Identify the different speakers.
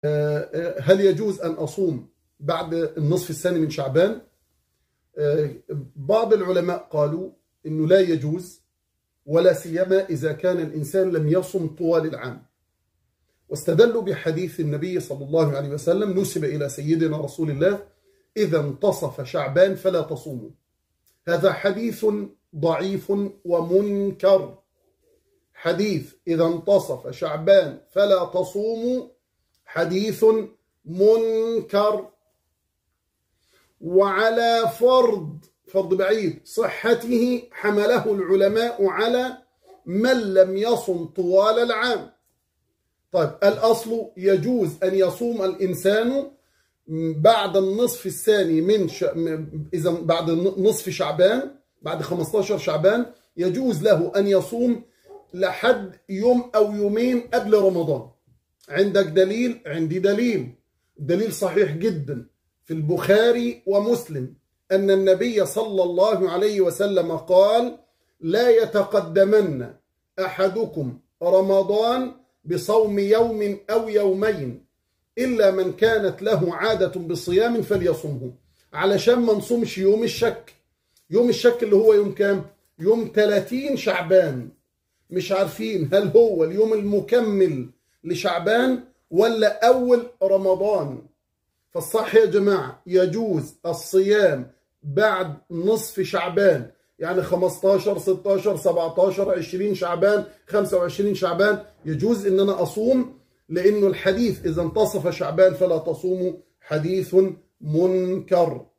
Speaker 1: هل يجوز أن أصوم بعد النصف الثاني من شعبان؟ بعض العلماء قالوا إنه لا يجوز، ولا سيما إذا كان الإنسان لم يصم طوال العام، واستدلوا بحديث النبي صلى الله عليه وسلم نسب إلى سيدنا رسول الله: إذا انتصف شعبان فلا تصوموا. هذا حديث ضعيف ومنكر. حديث إذا انتصف شعبان فلا تصوموا حديث منكر، وعلى فرض بعيد صحته حمله العلماء على من لم يصم طوال العام. طيب، الأصل يجوز أن يصوم الإنسان بعد النصف الثاني إذا بعد نصف شعبان، بعد 15 شعبان يجوز له أن يصوم لحد يوم أو يومين قبل رمضان. عندك دليل؟ عندي دليل. دليل صحيح جدا في البخاري ومسلم أن النبي صلى الله عليه وسلم قال: لا يتقدمن أحدكم رمضان بصوم يوم أو يومين إلا من كانت له عادة بصيام فليصمه. علشان ما نصومش يوم الشك. يوم الشك اللي هو يوم كام؟ يوم 30 شعبان. مش عارفين هل هو اليوم المكمل لشعبان ولا أول رمضان. فالصح يا جماعة يجوز الصيام بعد نصف شعبان، يعني 15 16 17 20 شعبان 25 شعبان يجوز إن أنا أصوم، لأنه الحديث إذا انتصف شعبان فلا تصوموا حديث منكر.